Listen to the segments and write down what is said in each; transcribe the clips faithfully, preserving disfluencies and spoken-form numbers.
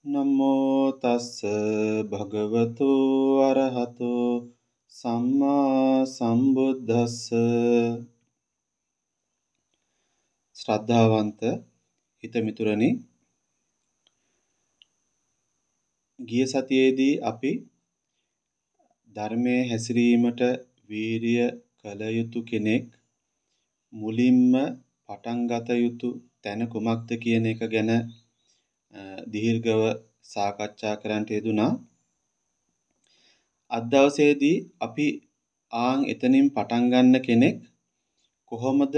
නමෝ තස්ස භගවතු අරහතෝ සම්මා සම්බුද්දස්ස. ශ්‍රද්ධාවන්ත හිතමිතුරනි, ගිය සතියේදී අපි ධර්මයේ හැසිරීමට වීරිය කළ යුතු කෙනෙක් මුලින්ම පටන් ගත යුතු තැන කුමක්ද කියන එක ගැන දීර්ඝව සාකච්ඡා කරන්නට යෙදුණා. අද දවසේදී අපි ආන් එතනින් පටන් ගන්න කෙනෙක් කොහොමද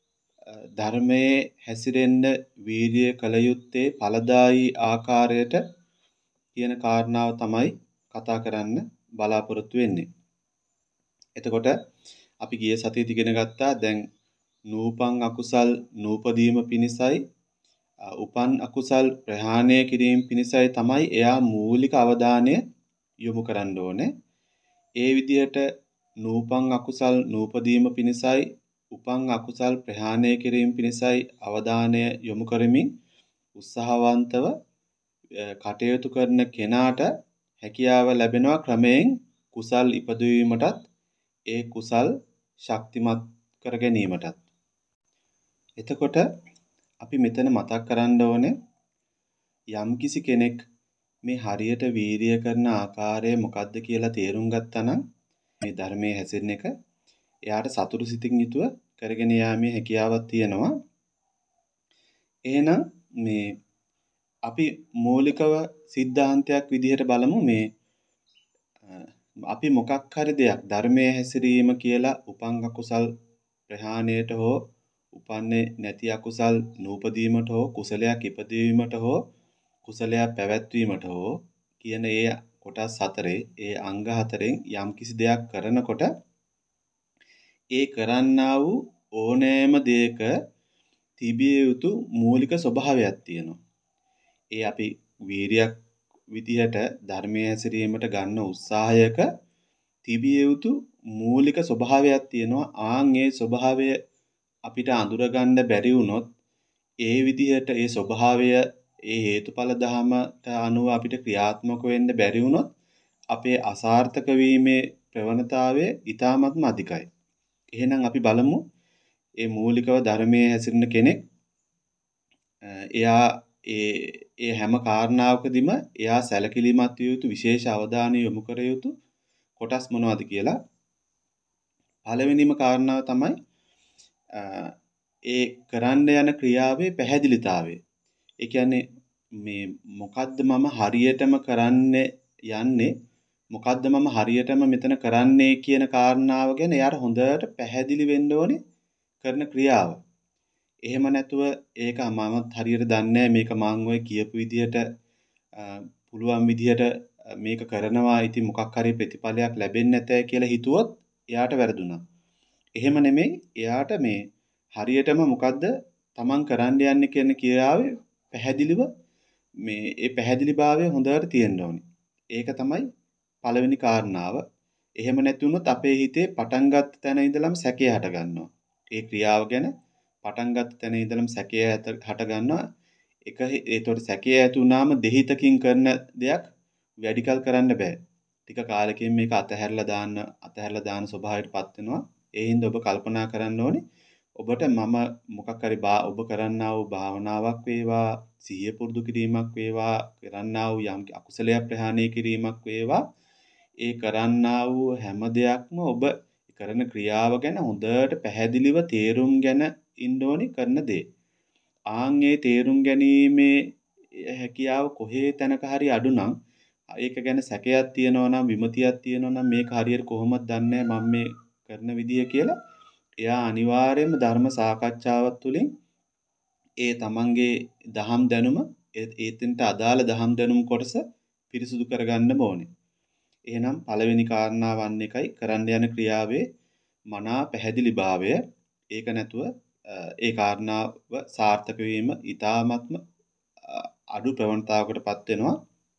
ධර්මයේ හැසිරෙන්න වීරිය කළ යුත්තේ ඵලදායී ආකාරයට කියන කාරණාව තමයි කතා කරන්න බලාපොරොත්තු වෙන්නේ. එතකොට අපි ගිය සතියේදී ඉගෙන ගත්තා දැන් නූපන් අකුසල් නූපදීම පිණිසයි උපන් අකුසල් ප්‍රහාණය කිරීම පිණිසයි තමයි එයා මූලික අවධානය යොමු කරන්න ඕනේ. ඒ විදිහට නූපන් අකුසල් නූපදීම පිණිසයි උපන් අකුසල් ප්‍රහාණය කිරීම පිණිසයි අවධානය යොමු කරමින් උත්සාහවන්තව කටයුතු කරන කෙනාට හැකියාව ලැබෙනවා ක්‍රමයෙන් කුසල් ඉපදවීමටත් ඒ කුසල් ශක්තිමත් කර ගැනීමටත්. එතකොට අපි මෙතන මතක් කරන්න ඕනේ යම්කිසි කෙනෙක් මේ හරියට වීරිය කරන ආකාරය මොකක්ද කියලා තේරුම් ගත්තා නම් මේ ධර්මයේ හැසිරෙන එක එයාට සතුටු සිතින් යුතුව කරගෙන යාමේ හැකියාවක් තියෙනවා. එහෙනම් මේ අපි මූලිකව સિદ્ધාන්තයක් විදිහට බලමු. මේ අපි මොකක් හරි දෙයක් ධර්මයේ හැසිරීම කියලා උපන් අකුසල් ප්‍රහාණයට හෝ උපන්නේ නැති අකුසල් නූපදීමට හෝ කුසලයක් ඉපදීමට හෝ කුසලයක් පැවැත්වීමට හෝ කියන ඒ කොටස් හතරේ ඒ අංග හතරෙන් යම්කිසි දෙයක් කරනකොට ඒ කරන්නා වූ ඕනෑම දෙයක තිබිය යුතු මූලික ස්වභාවයක් තියෙනවා. ඒ අපි වීරියක් විදිහට ධර්මයේ හැසිරීමට ගන්න උත්සාහයක තිබිය යුතු මූලික ස්වභාවයක් තියෙනවා. ආන් ඒ ස්වභාවය අපිට අඳුරගන්න බැරි වුණොත් ඒ විදිහට ඒ ස්වභාවය ඒ හේතුඵල ධමයට අනුව අපිට ක්‍රියාත්මක වෙන්න බැරි වුණොත් අපේ අසාර්ථක වීමේ ප්‍රවණතාවය ඊටාත්ම අධිකයි. එහෙනම් අපි බලමු ඒ මූලිකව ධර්මයේ හැසිරෙන කෙනෙක් එයා ඒ ඒ හැම කාරණාවකදීම එයා සැලකිලිමත් විය යුතු විශේෂ අවධානය යොමු කර යුතු කොටස් මොනවද කියලා. පළවෙනිම කාරණාව තමයි ඒ කරන්න යන ක්‍රියාවේ පැහැදිලිතාවය. ඒ කියන්නේ මේ මොකද්ද මම හරියටම කරන්න යන්නේ මොකද්ද මම හරියටම මෙතන කරන්නේ කියන කාරණාව ගැන එයාට හොඳට පැහැදිලි වෙන්න ඕනේ කරන ක්‍රියාව. එහෙම නැතුව ඒක මමත් හරියට දන්නේ මේක මං ඔය කියපු විදිහට පුළුවන් විදිහට මේක කරනවා ඉතින් මොකක් හරි ප්‍රතිඵලයක් ලැබෙන්නේ නැතේ කියලා හිතුවොත් එයාට වැරදුනා. එහෙම නෙමෙයි එයාට මේ හරියටම මොකද්ද තමන් කරන්න යන්නේ කියන ක්‍රියාවේ පැහැදිලිව මේ ඒ පැහැදිලිභාවය හොඳට තියෙන්න ඕනේ. ඒක තමයි පළවෙනි කාරණාව. එහෙම නැති වුණොත් අපේ හිතේ පටන් ගත්ත තැන ඉඳලම සැකය හට ගන්නවා. ඒ ක්‍රියාව ගැන පටන් ගත්ත තැන ඉඳලම සැකය හට ගන්නවා. එක ඒතකොට සැකය ඇති වුණාම දෙහිතකින් කරන දෙයක් වැඩිකල් කරන්න බෑ. ටික කාලෙකින් මේක අතහැරලා දාන්න අතහැරලා දාන ස්වභාවයටපත් වෙනවා. ඒ හින්දා ඔබ කල්පනා කරන්න ඕනේ ඔබට මම මොකක් හරි ඔබ කරන්නා වූ භාවනාවක් වේවා සිහිය පුරුදු කිරීමක් වේවා කරන්නා වූ යම් අකුසලයක් ප්‍රහාණය කිරීමක් වේවා ඒ කරන්නා වූ හැම දෙයක්ම ඔබ කරන ක්‍රියාව ගැන හොඳට පැහැදිලිව තේරුම් ගැන ඉන්න ඕනේ කරන දේ. ආන් ඒ තේරුම් ගැනීමේ හැකියාව කොහේ තැනක හරි අඩු නම් ඒක ගැන සැකයක් තියෙනවා නම් විමතියක් තියෙනවා නම් මේක හරියට කොහොමද දන්නේ මම මේ කරන විදිය කියලා එයා අනිවාර්යයෙන්ම ධර්ම සාකච්ඡාවක් තුළින් ඒ තමන්ගේ දහම් දැනුම ඒතෙන්ට අදාළ දහම් දැනුම් කොටස පිරිසුදු කරගන්න ඕනේ. එහෙනම් පළවෙනි කාරණාවන් එකයි කරන්න යන ක්‍රියාවේ මනා පැහැදිලිභාවය. ඒක නැතුව ඒ කාරණාව සාර්ථක වීම ඊටාත්ම අඩු ප්‍රවණතාවකටපත් වෙනවා.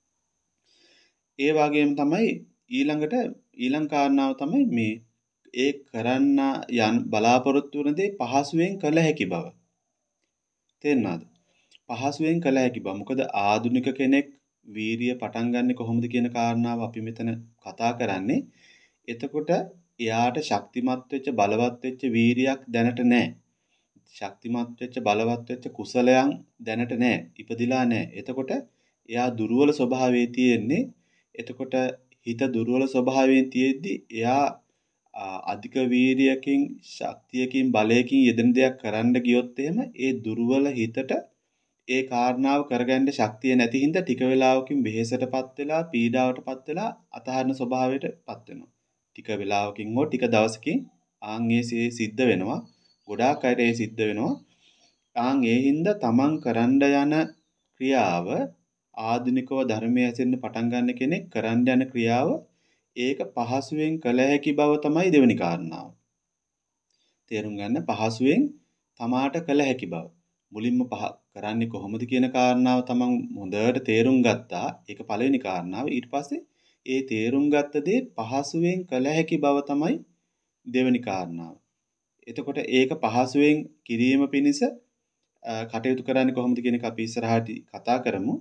ඒ වගේම තමයි ඊළඟට ඊළඟ කාරණාව තමයි මේ ඒ කරන්න යන බලාපොරොත්තු වන දේ පහසුවෙන් කළ හැකි බව. තේරුණාද? පහසුවෙන් කළ හැකි බව. මොකද ආධුනික කෙනෙක් වීරිය පටන් ගන්නෙ කොහොමද කියන කාරණාව අපි මෙතන කතා කරන්නේ. එතකොට එයාට ශක්තිමත් වෙච්ච බලවත් වෙච්ච වීරියක් දැනට නැහැ. ශක්තිමත් වෙච්ච බලවත් වෙච්ච කුසලයන් දැනට නැහැ. ඉපදිලා නැහැ. එතකොට එයා දුර්වල ස්වභාවයේ තියෙන්නේ. එතකොට හිත දුර්වල ස්වභාවයෙන් තියෙද්දි එයා අධික වීරියකින් ශක්තියකින් බලයකින් යෙදෙන දෙයක් කරන්න ගියොත් එහෙම ඒ දුර්වල හිතට ඒ කාරණාව කරගන්න ශක්තිය නැති හින්දා ටික වෙලාවකින් වෙහෙසටපත් වෙලා පීඩාවටපත් වෙලා අතහරින ස්වභාවයටපත් වෙනවා. ටික වෙලාවකින් හෝ ටික දවසකින් ආන් ඒ සිද්ධ වෙනවා. ගොඩාක් අයට ඒ සිද්ධ වෙනවා. ආන් ඒ හින්දා තමන් කරන්න යන ක්‍රියාව ආධුනිකව ධර්මයේ ඇසෙන්න පටන් ගන්න කෙනෙක් කරන්න යන ක්‍රියාව ඒක පහසුවෙන් කළ හැකි බව තමයි දෙවෙනි කාරණාව. තේරුම් ගන්න පහසුවෙන් තමාට කළ හැකි බව. මුලින්ම පහ කරන්නේ කොහොමද කියන කාරණාව තමන් හොඳට තේරුම් ගත්තා. ඒක පළවෙනි කාරණාව. ඊට පස්සේ ඒ තේරුම් ගත්ත දේ පහසුවෙන් කළ හැකි බව තමයි දෙවෙනි කාරණාව. එතකොට ඒක පහසුවෙන් කිරීම පිණිස කටයුතු කරන්නේ කොහොමද කියන එක අපි ඉස්සරහට කතා කරමු.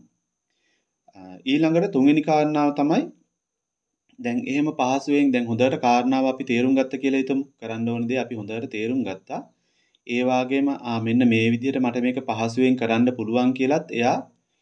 ඊළඟට තුන්වෙනි කාරණාව තමයි දැන් එහෙම පහසුවෙන් දැන් හොඳට කාරණාව අපි තේරුම් ගත්ත කියලා හිතමු. කරන්න ඕන දේ අපි හොඳට තේරුම් ගත්තා. ඒ වගේම ආ මෙන්න මේ විදිහට මට මේක පහසුවෙන් කරන්න පුළුවන් කියලත් එයා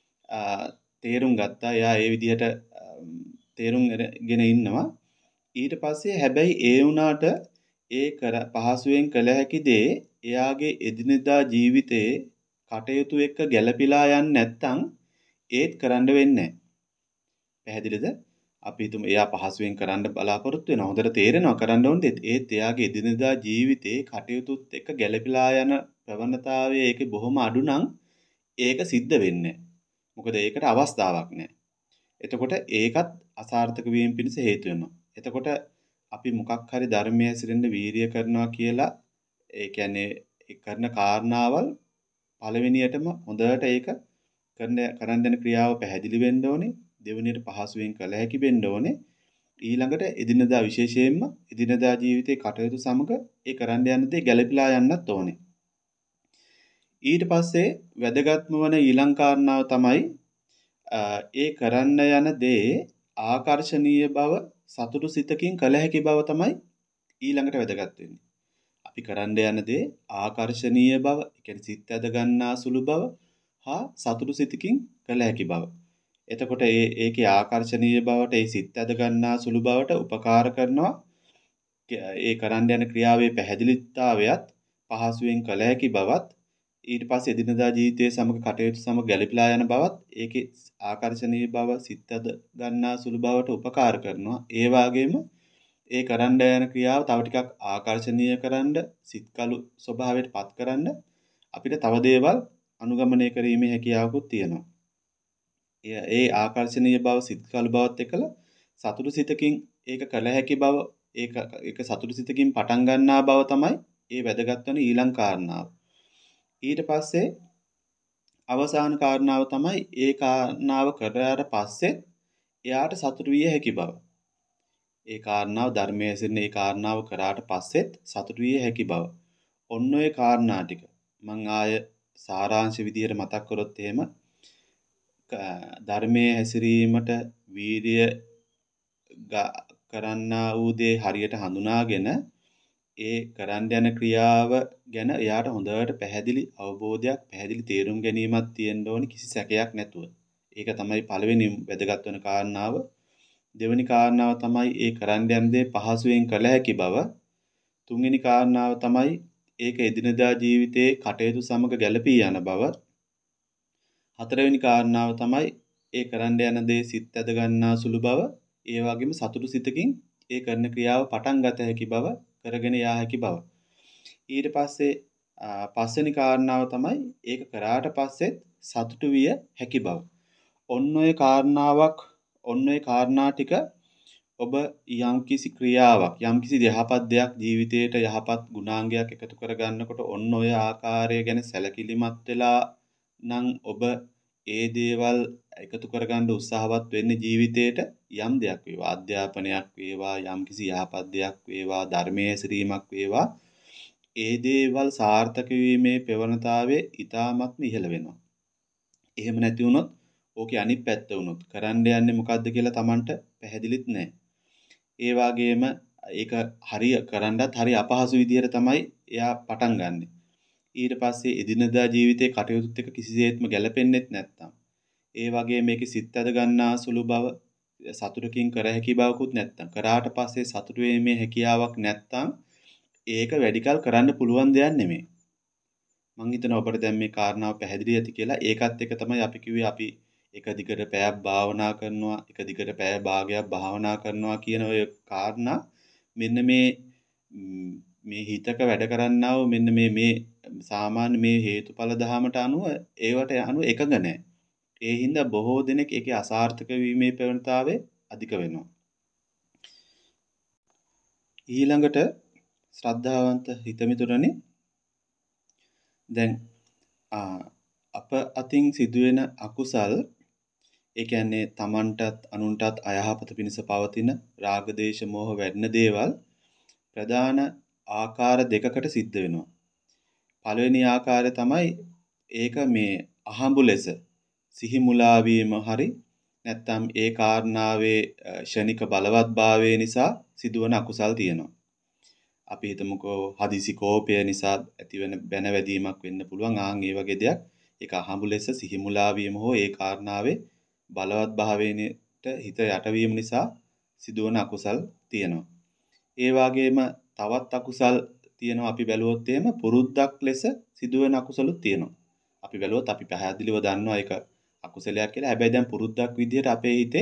තේරුම් ගත්තා. එයා ඒ විදිහට තේරුම්ගෙන ඉන්නවා. ඊට පස්සේ හැබැයි ඒ වුණාට ඒ කර පහසුවෙන් කළ හැකි දේ එයාගේ එදිනෙදා ජීවිතයේ කටයුතු එක්ක ගැළපීලා යන්නේ නැත්නම් ඒත් කරන්න වෙන්නේ නැහැ. පැහැදිලිද? අපි හිතමු එයා පහසුවෙන් කරන්න බලාපොරොත්තු වෙනවා. හොඳට තේරෙනවා කරන්න ඕනේ. ඒත් එයාගේ එදිනෙදා ජීවිතේ කටයුතුත් එක්ක ගැළපීලා යන ප්‍රවණතාවය ඒකේ බොහොම අඩු නම් ඒක සිද්ධ වෙන්නේ නැහැ. මොකද ඒකට අවස්ථාවක් නැහැ. එතකොට ඒකත් අසාර්ථක වීම පිණිස හේතු වෙනවා. එතකොට අපි මොකක් හරි ධර්මයේ සිරෙන්න වීරිය කරනවා කියලා ඒ කියන්නේ ඒ කරන කාරණාවල් පළවෙනියටම හොඳට ඒක කරන කරන්න යන ක්‍රියාව පැහැදිලි වෙන්න ඕනේ. දෙවෙනියට පහසුවෙන් කළ හැකි වෙන්න ඕනේ. ඊළඟට එදිනදා විශේෂයෙන්ම එදිනදා ජීවිතේ කටයුතු සමග ඒ කරන්න යන දේ ගැළපීලා යන්නත් ඕනේ. ඊට පස්සේ වැදගත්ම වන ඊළඟ කාරණාව තමයි ඒ කරන්න යන දේ ආකර්ශනීය බව සතුටු සිතකින් කළ හැකි බව තමයි ඊළඟට වැදගත් වෙන්නේ. අපි කරන්න යන දේ ආකර්ශනීය බව, ඒ කියන්නේ සිත් ඇද ගන්නා සුළු බව හා සතුටු සිතකින් කළ හැකි බව. එතකොට ඒ ඒකේ ආකර්ශනීය බවට ඒ සිත් ඇද ගන්නා සුළු බවට උපකාර කරනවා. ඒ කරන්න යන ක්‍රියාවේ පැහැදිලිතාවයත් පහසුවෙන් කළ හැකි බවත් ඊට පස්සේ එදිනදා ජීවිතයේ සමග කටයුතු සමග ගැළපීලා යන බවත් ඒකේ ආකර්ශනීය බව සිත් ඇද ගන්නා සුළු බවට උපකාර කරනවා. ඒ වගේම ඒ කරන්න යන ක්‍රියාව තව ටිකක් ආකර්ශනීය කරන්න, සිත්කලු ස්වභාවයට පත් කරන්න අපිට තව දේවල් අනුගමනය කිරීමේ හැකියාවකුත් තියෙනවා. ඒ ආකර්ශනීය බව සිත්කලු බවත් එක්කලා සතුටු සිතකින් ඒක කළ හැකි බව, ඒක ඒක සතුටු සිතකින් පටන් ගන්නා බව තමයි ඒ වැදගත් වෙන ඊළඟ කාරණාව. ඊට පස්සේ අවසාන කාරණාව තමයි ඒ කාරණාව කරාට පස්සේ එයාට සතුටු විය හැකි බව. ඒ කාරණාව ධර්මයේ ඇසෙන ඒ කාරණාව කරාට පස්සෙත් සතුටු විය හැකි බව. ඔන්න ඔය කාරණා ටික මම ආය සාරාංශ විදියට මතක් කරොත් එහෙම ධර්මයේ හැසිරීමට වීරිය කරන්නා වූ දේ හරියට හඳුනාගෙන ඒ කරන්න යන ක්‍රියාව ගැන එයාට හොඳට පැහැදිලි අවබෝධයක්, පැහැදිලි තේරුම් ගැනීමක් තියෙන්න ඕනි කිසි සැකයක් නැතුව. ඒක තමයි පළවෙනි වැදගත් වෙන කාරණාව. දෙවෙනි කාරණාව තමයි ඒ කරන්න යන දේ පහසුවෙන් කළ හැකි බව. තුන්වෙනි කාරණාව තමයි ඒක එදිනදා ජීවිතයේ කටයුතු සමග ගැළපී යන බව. හතරවෙනි කාරණාව තමයි ඒ කරන්න යන දේ සිත් ඇද ගන්නා සුළු බව. ඒ වගේම සතුටු සිතකින් ඒ කරන ක්‍රියාව පටන් ගත හැකි බව, කරගෙන යා හැකි බව. ඊට පස්සේ පස්වෙනි කාරණාව තමයි ඒක කරාට පස්සෙත් සතුටු විය හැකි බව. ඔන්න ඔය කාරණාවක්, ඔන්න ඔය කාරණා ටික ඔබ යම්කිසි ක්‍රියාවක්, යම්කිසි යහපත් දෙයක් ජීවිතයට යහපත් ගුණාංගයක් එකතු කර ගන්නකොට ඔන්න ඔය ආකාරය ගැන සැලකිලිමත් වෙලා නම් ඔබ ඒ දේවල් එකතු කරගන්න උත්සාහවත් වෙන්නේ ජීවිතේට යම් දෙයක් වේවා, අධ්‍යාපනයක් වේවා, යම්කිසි යහපත් දෙයක් වේවා, ධර්මයේ ශ්‍රීමක් වේවා, ඒ දේවල් සාර්ථක වීමේ ප්‍රවණතාවය ඊටාත්ම ඉහළ වෙනවා. එහෙම නැති වුණොත් ඕකේ අනිත් පැත්ත වුණොත් කරන්න යන්නේ මොකද්ද කියලා Tamanට පැහැදිලිත් නැහැ. ඒ වගේම ඒක හරිය කරන්නත් හරි අපහසු විදිහට තමයි එයා පටන් ගන්නෙ. ඊට පස්සේ එදිනදා ජීවිතේ කටයුතුත් එක්ක කිසිසේත්ම ගැලපෙන්නෙත් නැත්තම්. ඒ වගේ මේකේ සිත් ඇද ගන්නා සුළු බව සතුටකින් කර හැකි බවකුත් නැත්තම්. කරාට පස්සේ සතුට වීමේ හැකියාවක් නැත්තම් ඒක වැඩිකල් කරන්න පුළුවන් දෙයක් නෙමෙයි. මං හිතනවා ඔබට දැන් මේ කාරණාව පැහැදිලි ඇති කියලා. ඒකත් එක තමයි අපි කිව්වේ අපි එක දිගට පැයක් භාවනා කරනවා, එක දිගට පැය භාගයක් භාවනා කරනවා කියන ඔය කාරණා මෙන්න මේ මේ හිතක වැඩ කරන්නා වූ මෙන්න මේ මේ සාමාන්‍ය මේ හේතුඵල ධහමට අනුව ඒවට අනුව එකඟ නැහැ. ඒ හින්දා බොහෝ දෙනෙක් ඒකේ අසාර්ථක වීමේ ප්‍රවණතාවය අධික වෙනවා. ඊළඟට ශ්‍රද්ධාවන්ත හිතමිතුරනි දැන් අප අතින් සිදුවෙන අකුසල් ඒ කියන්නේ Tamanටත් අනුන්ටත් අයහපත පිණිස පවතින රාග දේශ මොහ වැඩින දේවල් ප්‍රධාන ආකාර දෙකකට සිද්ධ වෙනවා. පළවෙනි ආකාරය තමයි ඒක මේ අහඹු ලෙස සිහි මුලා වීම හරි නැත්නම් ඒ කාරණාවේ ෂණික බලවත්භාවය නිසා සිදුවන අකුසල් තියෙනවා. අපි හිතමුකෝ හදිසි කෝපය නිසා ඇතිවෙන බැනවැදීමක් වෙන්න පුළුවන්. ආන් ඒ වගේ දෙයක්. ඒක අහඹු ලෙස සිහි මුලා වීම හෝ ඒ කාරණාවේ බලවත් භාවයෙන්ට හිත යටවීම නිසා සිදුවන අකුසල් තියෙනවා. ඒ වගේම තවත් අකුසල් තියෙනවා අපි බැලුවොත් එහෙම පුරුද්දක් ලෙස සිදුවෙන අකුසලුත් තියෙනවා. අපි බැලුවොත් අපි පැහැදිලිව දන්නවා ඒක අකුසලයක් කියලා. හැබැයි දැන් පුරුද්දක් විදිහට අපේ හිතේ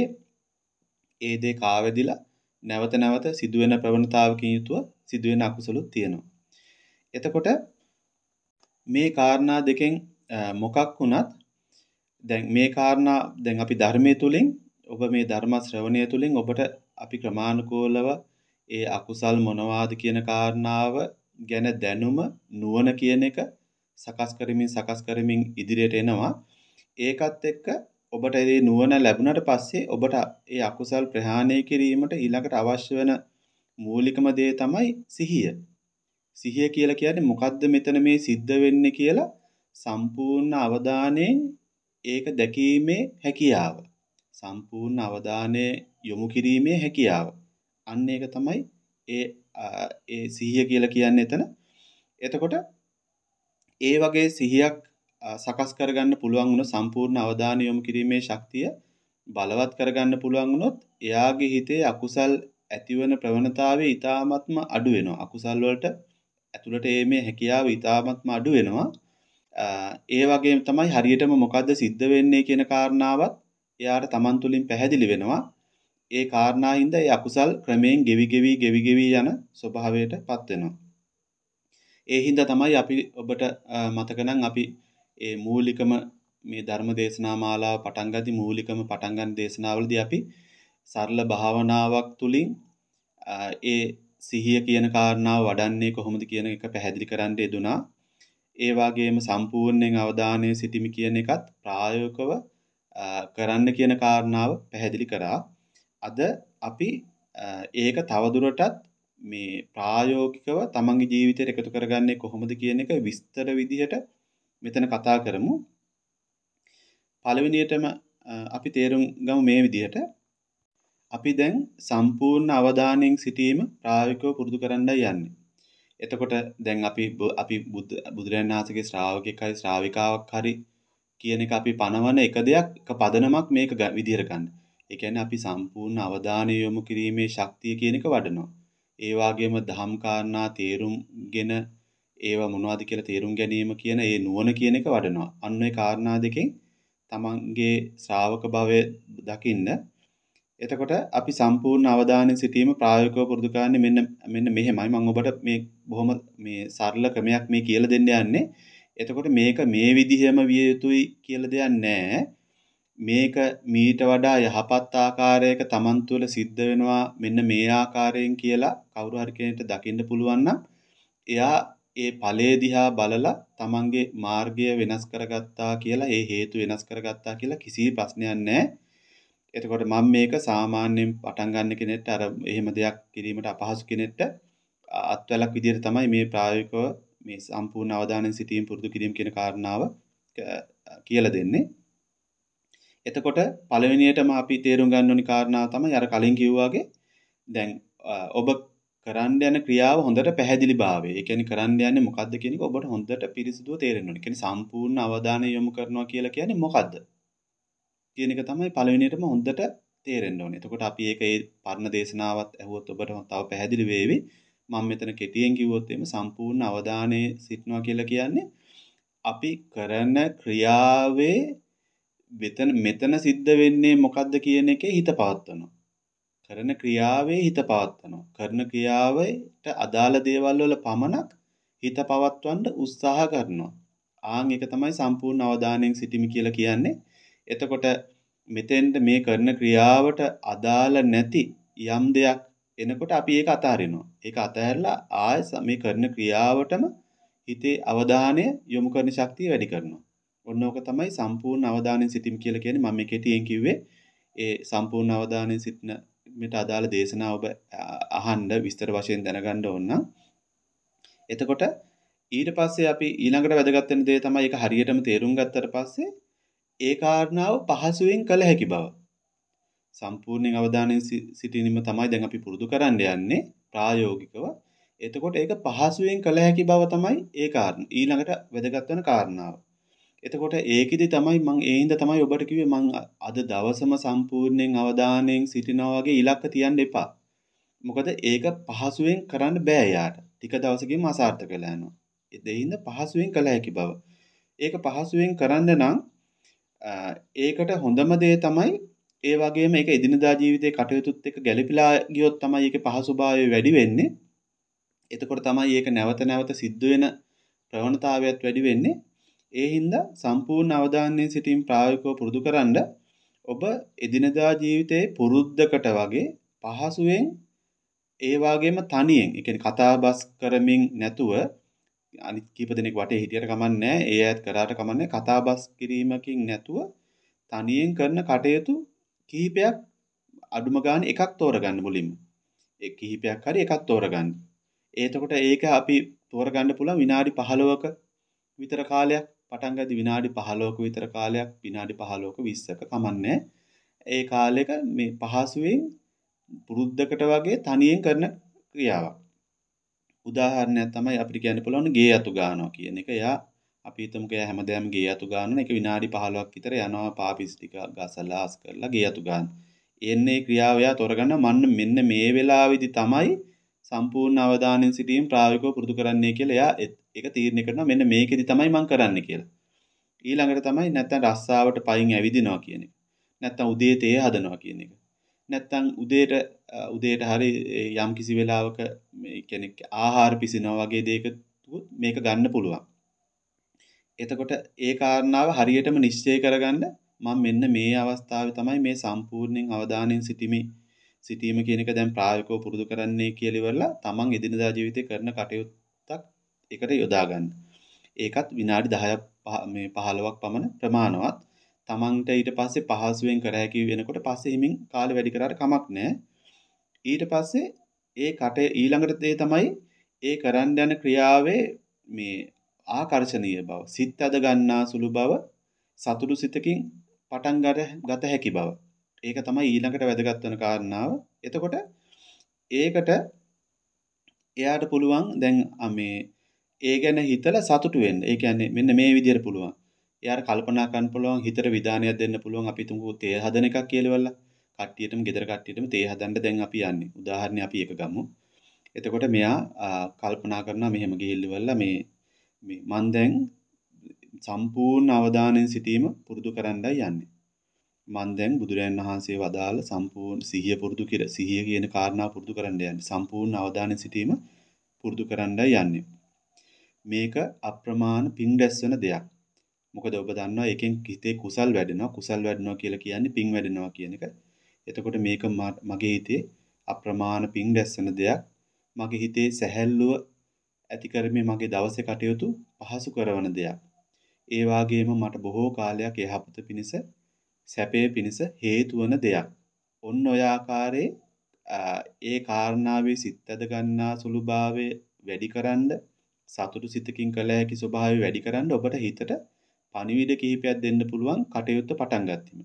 ඒ දේ කාවැදිලා නැවත නැවත සිදුවෙන ප්‍රවණතාවකින් යුතුව සිදුවෙන අකුසලුත් තියෙනවා. එතකොට මේ කාරණා දෙකෙන් මොකක් වුණත් දැන් මේ කාරණා දැන් අපි ධර්මයේ තුලින් ඔබ මේ ධර්ම ශ්‍රවණය තුලින් ඔබට අපි ක්‍රමානුකූලව ඒ අකුසල් මොනවාද කියන කාරණාව ගැන දැනුම නුවණ කියන එක සකස් කරමින් සකස් කරමින් ඉදිරියට එනවා. ඒකත් එක්ක ඔබට මේ නුවණ ලැබුණට පස්සේ ඔබට ඒ අකුසල් ප්‍රහාණය කිරීමට ඊළඟට අවශ්‍ය වෙන මූලිකම දේ තමයි සිහිය. සිහිය කියලා කියන්නේ මොකද්ද මෙතන මේ සිද්ධ වෙන්නේ කියලා සම්පූර්ණ අවධානයෙන් ඒක දැකීමේ හැකියාව. සම්පූර්ණ අවධානය යොමු කිරීමේ හැකියාව. අන්න ඒක තමයි ඒ ඒ සිහිය කියලා කියන්නේ එතන. එතකොට ඒ වගේ සිහියක් සකස් කරගන්න පුළුවන් වුණ සම්පූර්ණ අවධානය යොමු කිරීමේ ශක්තිය බලවත් කරගන්න පුළුවන් වුණොත් එයාගේ හිතේ අකුසල් ඇතිවන ප්‍රවණතාවය ඊටාත්ම අඩු වෙනවා. අකුසල් වලට ඇතුළට එීමේ හැකියාව ඊටාත්ම අඩු වෙනවා. ඒ වගේම තමයි හරියටම මොකද්ද සිද්ධ වෙන්නේ කියන කාරණාවත් එයාට Taman තුලින් පැහැදිලි වෙනවා. ඒ කාරණා හින්දා ඒ අකුසල් ක්‍රමයෙන් ගෙවි ගෙවි ගෙවි ගෙවි යන ස්වභාවයටපත් වෙනවා. ඒ හින්දා තමයි අපි ඔබට මතක නම් අපි ඒ මූලිකම මේ ධර්ම දේශනා මාලාව පටන් ගද්දි මූලිකම පටන් ගන්න දේශනාවලදී අපි සරල භාවනාවක් තුලින් ඒ සිහිය කියන කාරණාව වඩන්නේ කොහොමද කියන එක පැහැදිලි කරන්න යෙදුනා. ඒ වගේම සම්පූර්ණයෙන් අවධානයේ සිටීම කියන එකත් ප්‍රායෝගිකව කරන්න කියන කාරණාව පැහැදිලි කරා. අද අපි ඒක තවදුරටත් මේ ප්‍රායෝගිකව තමන්ගේ ජීවිතයට එකතු කරගන්නේ කොහොමද කියන එක විස්තර විදිහට මෙතන කතා කරමු. පළවෙනියටම අපි තේරුම් ගමු මේ විදිහට. අපි දැන් සම්පූර්ණ අවධානයෙන් සිටීම ප්‍රායෝගිකව පුරුදු කරන්නයි යන්නේ. එතකොට දැන් අපි අපි බුදුරජාණන් වහන්සේගේ ශ්‍රාවකෙක් හරි ශ්‍රාවිකාවක් හරි කියන එක අපි පනවන එක දෙයක් එක පදනමක් මේක විදිහට ගන්න. ඒ කියන්නේ අපි සම්පූර්ණ අවධානය යොමු කිරීමේ ශක්තිය කියන එක වඩනවා. ඒ වගේම දහම් කාරණා තේරුම්ගෙන ඒවා මොනවද කියලා තේරුම් ගැනීම කියන ඒ නුවණ කියන එක වඩනවා. අන්න ඒ කාරණා දෙකෙන් තමන්ගේ ශ්‍රාවක භවය දකින්න. එතකොට අපි සම්පූර්ණ අවධානයෙන් සිටීම ප්‍රායෝගිකව පුරුදු කරන්නේ මෙන්න මෙන්න මෙහෙමයි. මම ඔබට මේ බොහොම මේ සරල ක්‍රමයක් මේ කියලා දෙන්න යන්නේ. එතකොට මේක මේ විදිහම විය යුතුයි කියලා දෙයක් නැහැ. මේක මීට වඩා යහපත් ආකාරයක Taman තුල සිද්ධ වෙනවා මෙන්න මේ ආකාරයෙන් කියලා කවුරු හරි කෙනෙක්ට දකින්න පුළුවන් නම් එයා ඒ ඵලයේ දිහා බලලා Tamanගේ මාර්ගය වෙනස් කරගත්තා කියලා ඒ හේතු වෙනස් කරගත්තා කියලා කිසි ප්‍රශ්නයක් නැහැ. එතකොට මම මේක සාමාන්‍යයෙන් පටන් ගන්න කෙනෙක්ට අර එහෙම දෙයක් කිරීමට අපහසු කෙනෙක්ට අත්වලක් විදිහට තමයි මේ ප්‍රායෝගිකව මේ සම්පූර්ණ අවධානයෙන් සිටීම පුරුදු කිරීම කියන කාරණාව කියලා දෙන්නේ. එතකොට පළවෙනියටම අපි තේරුම් ගන්න ඕනි කාරණාව තමයි අර කලින් කිව්වා වගේ දැන් ඔබ කරන්න යන ක්‍රියාව හොඳට පැහැදිලිභාවය. ඒ කියන්නේ කරන්න යන්නේ මොකද්ද කියන එක ඔබට හොඳට පිරිසිදුව තේරෙන්න ඕනේ. ඒ කියන්නේ සම්පූර්ණ අවධානය යොමු කරනවා කියලා කියන්නේ මොකද්ද කියන එක තමයි පළවෙනියටම හොඳට තේරෙන්න ඕනේ. එතකොට අපි ඒක ඒ පරණ දේශනාවත් ඇහුවොත් ඔබට තව පැහැදිලි වේවි. මම මෙතන කෙටියෙන් කිව්වොත් එimhe සම්පූර්ණ අවධානයේ සිටනවා කියලා කියන්නේ අපි කරන ක්‍රියාවේ මෙතන මෙතන සිද්ධ වෙන්නේ මොකද්ද කියන එකේ හිත පවත්වනවා. කරන ක්‍රියාවේ හිත පවත්වනවා. කරන ක්‍රියාවට අදාළ දේවල් වල පමණක් හිත පවත්වන්න උත්සාහ කරනවා. ආන් එක තමයි සම්පූර්ණ අවධානයෙන් සිටීම කියලා කියන්නේ. එතකොට මෙතෙන්ට මේ කරන ක්‍රියාවට අදාළ නැති යම් දෙයක් එනකොට අපි ඒක අතහරිනවා. ඒක අතහැරලා ආය මේ කරන ක්‍රියාවටම හිතේ අවධානය යොමු කරන ශක්තිය වැඩි කරනවා. ඔන්න ඕක තමයි සම්පූර්ණ අවධානයෙන් සිටීම කියලා කියන්නේ. මම මේ කෙටියෙන් කිව්වේ ඒ සම්පූර්ණ අවධානයෙන් සිටින මෙට අදාළ දේශනාව ඔබ අහන්න විස්තර වශයෙන් දැනගන්න ඕන නම් එතකොට ඊට පස්සේ අපි ඊළඟට වැදගත් වෙන දේ තමයි ඒක හරියටම තේරුම් ගත්තට පස්සේ ඒ කාරණාව පහසුවෙන් කළ හැකි බව. සම්පූර්ණයෙන් අවධානයෙන් සිටීම තමයි දැන් අපි පුරුදු කරන්න යන්නේ ප්‍රායෝගිකව. එතකොට ඒක පහසුවෙන් කළ හැකි බව තමයි ඒ කාරණා. ඊළඟට වැදගත් වෙන කාරණාව. එතකොට ඒකෙදි තමයි මම ඒ හින්දා තමයි ඔබට කිව්වේ මම අද දවසම සම්පූර්ණයෙන් අවධානයෙන් සිටිනවා වගේ ඉලක්ක තියන්න එපා. මොකද ඒක පහසුවෙන් කරන්න බෑ යාට. ටික දවසකින්ම අසාර්ථක වෙලා යනවා. ඒ දෙහිඳ පහසුවෙන් කළ හැකි බව. ඒක පහසුවෙන් කරන්න නම් ඒකට හොඳම දේ තමයි ඒ වගේම ඒක එදිනදා ජීවිතේ කටයුතුත් එක්ක ගැළපීලා ගියොත් තමයි ඒකේ පහසුභාවය වැඩි වෙන්නේ. එතකොට තමයි ඒක නැවත නැවත සිද්ධ වෙන ප්‍රවණතාවයත් වැඩි වෙන්නේ. ඒ හින්දා සම්පූර්ණ අවධානයෙන් සිටීම ප්‍රායෝගිකව පුරුදු කරන්ඩ ඔබ එදිනදා ජීවිතයේ පුරුද්දකට වගේ පහසුවෙන් ඒ වගේම තනියෙන් ඒ කියන්නේ කතා බස් කරමින් නැතුව අනිත් කීප දෙනෙක් වටේ හිටියට කමන්නේ නැහැ. ඒ අයත් කරාට කමන්නේ කතා බස් කිරීමකින් නැතුව තනියෙන් කරන කටයුතු කිහිපයක් අඩුම ගානේ එකක් තෝරගන්න මුලින්ම. ඒ කිහිපයක් හරි එකක් තෝරගන්න. එතකොට ඒක අපි තෝරගන්න පුළුවන් විනාඩි පහළොවක විතර කාලයක් පටන් ගද්දි විනාඩි පහළොවක විතර කාලයක් විනාඩි පහළොවක විස්සක කමන්නේ. ඒ කාලෙක මේ පහසුවෙන් පුරුද්දකට වගේ තනියෙන් කරන ක්‍රියාවක්. උදාහරණයක් තමයි අපිට කියන්න පුළුවන් ගේ අතු ගන්නවා කියන එක. එයා අපි හිතමුකෝ එයා හැමදාම ගේ අතු ගන්නන එක විනාඩි පහළොවක් විතර යනවා පාපිස් ටික ගසලා අස් කරලා ගේ අතු ගන්න. එන්නේ ක්‍රියාව එයා තෝරගන්න මන්න මෙන්න මේ වෙලාවේදී තමයි සම්පූර්ණ අවධානයෙන් සිටීම ප්‍රායෝගිකව පුරුදු කරන්නයි කියලා එයා ඒක තීරණය කරනවා මෙන්න මේකෙදි තමයි මම කරන්න කියලා. ඊළඟට තමයි නැත්තම් රස්සාවට පයින් ඇවිදිනවා කියන එක. නැත්තම් උදේ තේ හදනවා කියන එක. නැත්තම් උදේට උදේට හරි යම් කිසි වෙලාවක මේ කියන්නේ ආහාර පිසිනවා වගේ දෙයක මේක ගන්න පුළුවන්. එතකොට ඒ කාරණාව හරියටම නිශ්චය කරගන්න මම මෙන්න මේ අවස්ථාවේ තමයි මේ සම්පූර්ණයෙන් අවධානයෙන් සිටීමේ සිටීම කියන එක දැන් ප්‍රායෝගිකව පුරුදු කරන්නේ කියලා ඉවරලා තමන් එදිනදා ජීවිතේ කරන කටයුත්තක් එකට යොදා ගන්න. ඒකත් විනාඩි දහයක් මේ පහළොවක් පමණ ප්‍රමාණවත්. තමන්ට ඊට පස්සේ පහසුවෙන් කර හැකි වෙනකොට පස්සේ හිමින් කාලෙ වැඩි කරාට කමක් නැහැ. ඊට පස්සේ ඒ කට ඊළඟට දේ තමයි ඒ කරන්න යන ක්‍රියාවේ මේ ආකර්ෂණීය බව, සිත් අද ගන්නා සුළු බව, සතුටු සිතකින් පටන් ගත හැකි බව. ඒක තමයි ඊළඟට වැදගත් වෙන කාරණාව. එතකොට ඒකට එයාට පුළුවන් දැන් මේ ඒ ගැන හිතලා සතුටු වෙන්න. ඒ කියන්නේ මෙන්න මේ විදිහට පුළුවන්. එයාට කල්පනා කරන්න පුළුවන් හිතට විධානයක් දෙන්න පුළුවන්. අපි තුමු තේ හදන එකක් කියලාවල්ලා. කට්ටියටම ගෙදර කට්ටියටම තේ හදන්න දැන් අපි යන්නේ. උදාහරණයක් අපි එක ගමු. එතකොට මෙයා කල්පනා කරනවා මෙහෙම ගිහිල්ලිවල්ලා මේ මේ මන් දැන් සම්පූර්ණ අවධානයෙන් සිටීම පුරුදු කරන්නයි යන්නේ. මන් දැන් බුදුරයන් වහන්සේ වදාළ සම්පූර්ණ සිහිය පුරුදු කිර සිහිය කියන කාරණාව පුරුදු කරන්න යන්නේ. සම්පූර්ණ අවධානයෙන් සිටීම පුරුදු කරන්නයි යන්නේ. මේක අප්‍රමාණ පිං දැස්වන දෙයක්. මොකද ඔබ දන්නවා එකෙන් හිතේ කුසල් වැඩෙනවා. කුසල් වැඩෙනවා කියලා කියන්නේ පිං වැඩෙනවා කියන එක. එතකොට මේක මගේ හිතේ අප්‍රමාණ පිං දැස්වන දෙයක්. මගේ හිතේ සැහැල්ලුව ඇති කරමින් මගේ දවසේ කටයුතු පහසු කරන දෙයක්. ඒ වගේම මට බොහෝ කාලයක් යහපත පිණිස සැපේ පිණිස හේතු වන දෙයක්. ඔන්න ඔය ආකාරයේ ඒ කාරණාවේ සිත් අද ගන්නා සුළුභාවය වැඩිකරනද සතුටු සිතකින් කළ හැකි ස්වභාවය වැඩිකරනද ඔබට හිතට පණිවිඩ කිහිපයක් දෙන්න පුළුවන් කටයුත්ත පටන් ගත්තීම.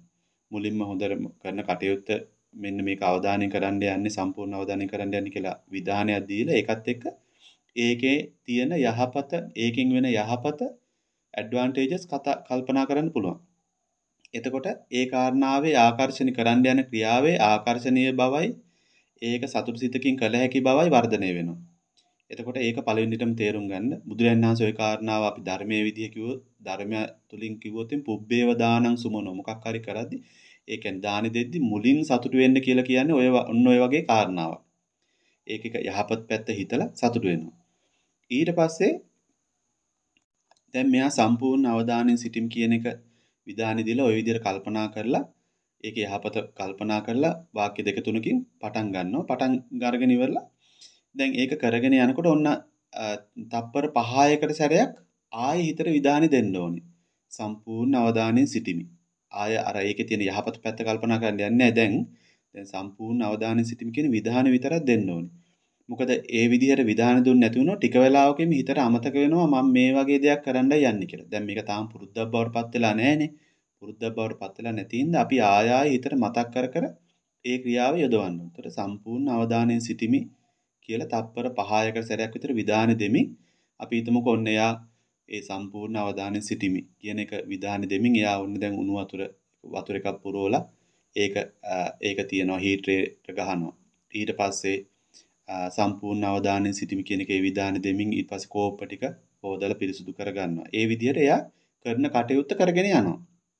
මුලින්ම හොඳට කරන කටයුත්ත මෙන්න මේක අවධානය කරන්න යන්නේ සම්පූර්ණ අවධානය කරන්න යන්නේ කියලා විධානයක් දීලා ඒකත් එක්ක ඒකේ තියෙන යහපත ඒකෙන් වෙන යහපත ඇඩ්වාන්ටේජස් කතා කල්පනා කරන්න පුළුවන්. එතකොට ඒ කාරණාවේ ආකර්ෂණය කරන්න යන ක්‍රියාවේ ආකර්ෂණීය බවයි ඒක සතුටු සිතකින් කළ හැකි බවයි වර්ධනය වෙනවා. එතකොට ඒක පළවෙනිටම තේරුම් ගන්න. බුදුරජාණන් වහන්සේ ওই කාරණාව අපි ධර්මයේ විදිහ කිව්වොත් ධර්මය තුලින් කිව්වොත් පුබ්බේව දානං සුමනෝ මොකක් හරි කරද්දි ඒ කියන්නේ දානි දෙද්දි මුලින් සතුටු වෙන්න කියලා කියන්නේ ඔය ඔන්න ඔය වගේ කාරණාවක්. ඒක එක යහපත් පැත්ත හිතලා සතුටු වෙනවා. ඊට පස්සේ දැන් මෙයා සම්පූර්ණ අවධානයෙන් සිටීම කියන එක විධානය දීලා ওই විදිහට කල්පනා කරලා ඒක යහපත කල්පනා කරලා වාක්‍ය දෙක තුනකින් පටන් ගන්නවා. පටන් අරගෙන ඉවරලා දැන් ඒක කරගෙන යනකොට ඔන්න තප්පර පහයකට සැරයක් ආයෙ හිතට විධානය දෙන්න ඕනේ. සම්පූර්ණ අවධානයෙන් සිටිමි. ආය අර ඒකේ තියෙන යහපත් පැත්ත කල්පනා කරන්න යන්නේ නැහැ දැන්. දැන් සම්පූර්ණ අවධානයෙන් සිටිමි කියන විධානය විතරක් දෙන්න ඕනේ. මොකද ඒ විදිහට විධානය දුන්නේ නැති වුණොත් ටික වෙලාවකින් හිතට අමතක වෙනවා මම මේ වගේ දෙයක් කරන්නයි යන්නේ කියලා. දැන් මේක තාම පුරුද්දක් බවට පත් වෙලා නැහැනේ. පුරුද්දක් බවට පත් වෙලා නැති හින්දා අපි ආය ආය හිතට මතක් කර කර ඒ ක්‍රියාව යොදවන්න ඕනේ. ඒතර සම්පූර්ණ අවධානයෙන් සිටිමි කියලා තප්පර පහයකට සැරයක් විතර විධානය දෙමින් අපි හිතමුකෝ ඔන්න එයා ඒ සම්පූර්ණ අවධානයෙන් සිටිමි කියන එක විධානය දෙමින් එයා ඔන්න දැන් උණු වතුර වතුර එකක් පුරවලා ඒක ඒක තියනවා හීටරේට ගහනවා. ඊට පස්සේ සම්පූර්ණ අවධානයෙන් සිටීම කියන එකේ විධානය දෙමින් ඊට පස්සේ කෝප්ප ටික හොදලා පිරිසුදු කරගන්නවා. ඒ විදිහට එයා කරන කටයුත්ත කරගෙන යනවා.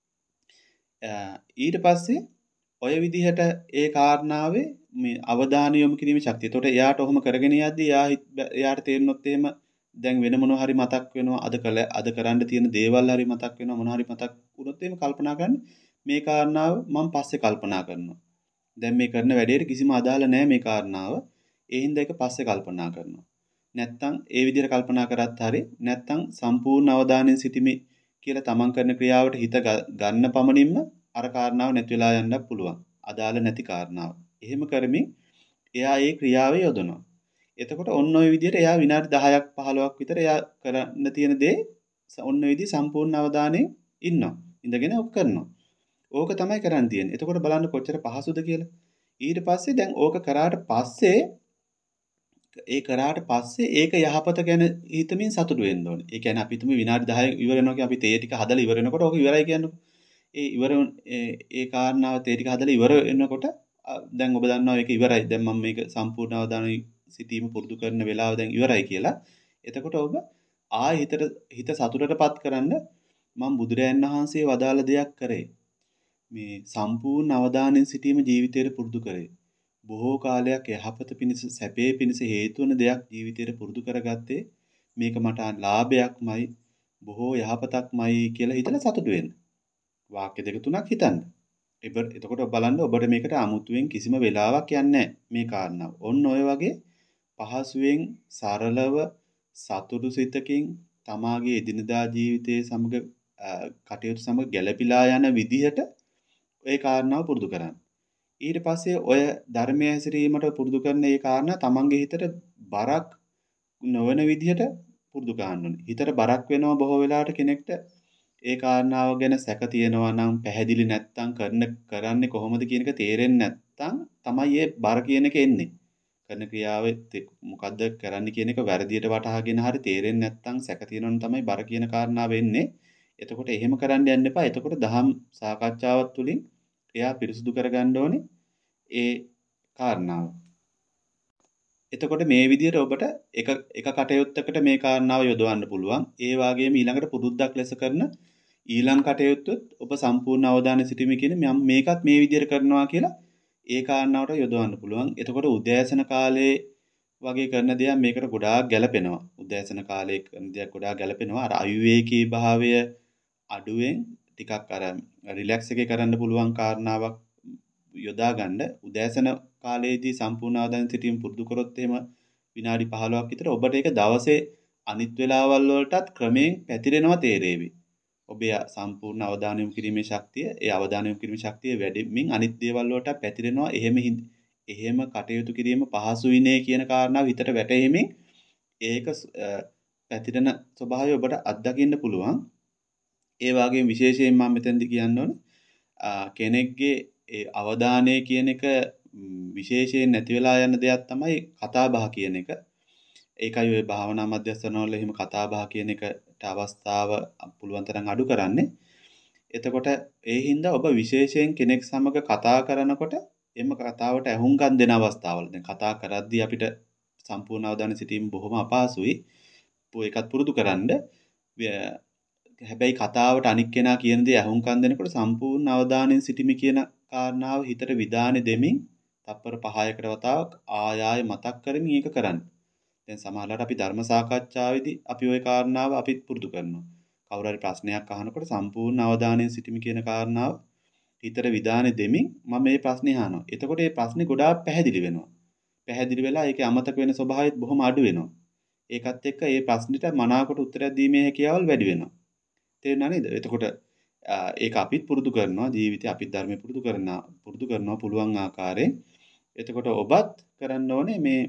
ඊට පස්සේ ඔය විදිහට ඒ කාරණාවේ මේ අවධානය යොමු කිරීමේ ශක්තිය. එතකොට එයාට ඔහොම කරගෙන යද්දී එයා එයාට තේරෙනොත් එහෙම දැන් වෙන මොනවා හරි මතක් වෙනවා. අද කළ අද කරන්න තියෙන දේවල් හරි මතක් වෙනවා. මොනවා හරි මතක් වුණොත් එහෙම කල්පනා කරන්න මේ කාරණාව මම පස්සේ කල්පනා කරනවා. දැන් මේ කරන වැඩේට කිසිම අදාළ නැහැ මේ කාරණාව. ඒ හින්දා ඒක පස්සේ කල්පනා කරනවා. නැත්තම් ඒ විදිහට කල්පනා කරත් හරි නැත්තම් සම්පූර්ණ අවධානයෙන් සිටීමේ කියලා තමන් කරන ක්‍රියාවට හිත ගන්න පමණින්ම අර කාරණාව නැති වෙලා යන්නත් පුළුවන්. අදාළ නැති කාරණාව. එහෙම කරමින් එයා ඒ ක්‍රියාවේ යොදනවා. එතකොට ඔන්න ඔය විදිහට එයා විනාඩි දහයක් පහළොවක් විතර එයා කරන්න තියෙන දේ ඔන්න ඔය විදිහ සම්පූර්ණ අවධානයෙන් ඉන්නවා. ඉඳගෙන ඔක් කරනවා. ඕක තමයි කරන්න තියෙන්නේ. එතකොට බලන්න කොච්චර පහසුද කියලා. ඊට පස්සේ දැන් ඕක කරාට පස්සේ ඒ කරාට පස්සේ ඒක යහපත ගැන හිතමින් සතුටු වෙන්න ඕනේ. ඒ කියන්නේ අපි හිතමු විනාඩි දහය ඉවර වෙනවා කියලා අපි තේ ටික හදලා ඉවර වෙනකොට ඕක ඉවරයි කියන්නේ. ඒ ඉවර ඒ කාරණාව තේ ටික හදලා ඉවර වෙනකොට දැන් ඔබ දන්නවා ඒක ඉවරයි. දැන් මම මේක සම්පූර්ණ අවධානය සිටීම පුරුදු කරන වෙලාව දැන් ඉවරයි කියලා. එතකොට ඔබ ආයෙ හිතට හිත සතුටටපත් කරන්න මම බුදුරයන් වහන්සේ වදාළ දෙයක් කරේ. මේ සම්පූර්ණ අවධානයෙන් සිටීම ජීවිතයට පුරුදු කරේ. බොහෝ කාලයක් යහපත පිණිස සැපේ පිණිස හේතු වන දෙයක් ජීවිතයට පුරුදු කරගත්තේ මේක මට ලාභයක්මයි බොහෝ යහපතක්මයි කියලා හිතලා සතුටු වෙන්න. වාක්‍ය දෙක තුනක් හිතන්න. එතකොට බලන්න ඔබට මේකට අමුතුවෙන් කිසිම වෙලාවක් යන්නේ මේ කාරණාව. ඔන්න ඔය වගේ පහසුවෙන් සරලව සතුටු සිතකින් තමාගේ එදිනදා ජීවිතයේ සමග කටයුතු සමග ගැළපීලා යන විදිහට ඒ කාරණාව පුරුදු කරන්න. ඊට පස්සේ ඔය ධර්මයේ හැසිරීමට පුරුදු කරන මේ කාරණා තමන්ගේ හිතට බරක් නොවන විදිහට පුරුදු කරන්න ඕනේ. හිතට බරක් වෙනවා බොහෝ වෙලාවට කෙනෙක්ට ඒ කාරණාව ගැන සැක තියෙනවා නම් පැහැදිලි නැත්තම් කරන කරන්නේ කොහොමද කියන එක තේරෙන්නේ නැත්තම් තමයි මේ බර කියන එක එන්නේ. කරන ක්‍රියාවේ මොකද්ද කරන්න කියන එක වැරදියට වටහාගෙන හරි තේරෙන්නේ නැත්තම් සැක තියෙනවනම් තමයි බර කියන කාරණාව එන්නේ. එතකොට එහෙම කරන්න යන්න එපා. එතකොට දහම් සාකච්ඡාවක් තුළින් එයා පිරිසුදු කරගන්න ඕනේ ඒ කාරණාව. එතකොට මේ විදිහට ඔබට එක එක කටයුත්තකට මේ කාරණාව යොදවන්න පුළුවන්. ඒ වගේම ඊළඟට පුරුද්දක් ලෙස කරන ඊළඟ කටයුත්තත් ඔබ සම්පූර්ණ අවධානය සිටීම කියන්නේ මම මේකත් මේ විදිහට කරනවා කියලා ඒ කාරණාවට යොදවන්න පුළුවන්. එතකොට උදෑසන කාලේ වගේ කරන දේක් මේකට ගොඩාක් ගැලපෙනවා. උදෑසන කාලේ කරන දේක් ගොඩාක් ගැලපෙනවා. අර අවිවේකී භාවය අඩුවෙන් ටිකක් අර රිලැක්ස් එකේ කරන්න පුළුවන් කාරණාවක් යොදා ගන්න උදෑසන කාලයේදී සම්පූර්ණ අවධානය සිටීම පුරුදු කරොත් එහෙම විනාඩි පහළොවක් විතර ඔබට ඒක දවසේ අනිත් වෙලාවල් වලටත් ක්‍රමයෙන් පැතිරෙනවා තේරෙවි. ඔබේ සම්පූර්ණ අවධානය යොමු කිරීමේ ශක්තිය, ඒ අවධානය යොමු කිරීමේ ශක්තිය වැඩිමින් අනිත් දේවල් වලට පැතිරෙනවා. එහෙම එහෙම කටයුතු කිරීම පහසුයිනේ කියන කාරණාව හිතට වැටහෙමින් ඒක පැතිරෙන ස්වභාවය ඔබට අත්දකින්න පුළුවන්. ඒ වගේම විශේෂයෙන් මම මෙතනදී කියන්න ඕනේ කෙනෙක්ගේ ඒ අවධානය කියන එක විශේෂයෙන් නැති වෙලා යන දෙයක් තමයි කතා බහ කියන එක. ඒකයි ඔය භාවනා මධ්‍යස්ථානවල එහෙම කතා බහ කියන එකට අවස්ථාව පුළුවන් තරම් අඩු කරන්නේ. එතකොට ඒ හින්දා ඔබ විශේෂයෙන් කෙනෙක් සමග කතා කරනකොට එම කතාවට ඇහුම්කන් දෙන අවස්ථාවල දැන් කතා කරද්දී අපිට සම්පූර්ණ අවධානය සිටීම බොහොම අපහසුයි. ඒකත් පුරුදු කරන්න. හැබැයි කතාවට අනික් කෙනා කියන දේ ඇහුම්කන් දෙනකොට සම්පූර්ණ අවධානයෙන් සිටීම කියන කාරණාව හිතට විදානේ දෙමින් තප්පර පහයකට වතාවක් ආය ආය මතක් කරමින් ඒක කරන්න. දැන් සමහරවිට අපි ධර්ම සාකච්ඡාවේදී අපි ওই කාරණාව අපි පුරුදු කරනවා. කවුරු හරි ප්‍රශ්නයක් අහනකොට සම්පූර්ණ අවධානයෙන් සිටීම කියන කාරණාව හිතට විදානේ දෙමින් මම මේ ප්‍රශ්නේ අහනවා. එතකොට මේ ප්‍රශ්නේ ගොඩාක් පැහැදිලි වෙනවා. පැහැදිලි වෙලා ඒකේ අමතක වෙන ස්වභාවයත් බොහොම අඩු වෙනවා. ඒකත් එක්ක මේ ප්‍රශ්නෙට මනාවකට උත්තරයක් දීමේ හැකියාවල් වැඩි වෙනවා. තේරුණා නේද? එතකොට ඒක අපිත් පුරුදු කරනවා ජීවිතේ අපිත් ධර්මය පුරුදු කරනවා පුරුදු කරනවා පුළුවන් ආකාරයෙන්. එතකොට ඔබත් කරන්න ඕනේ මේ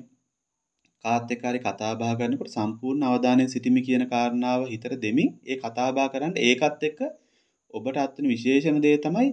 කාත් එක්ක හරි කතා බහ කරනකොට සම්පූර්ණ අවධානයෙන් සිටීම කියන කාරණාව හිතට දෙමින් ඒ කතා බහ කරන්න ඒකත් එක්ක ඔබට අත්වෙන විශේෂම දේ තමයි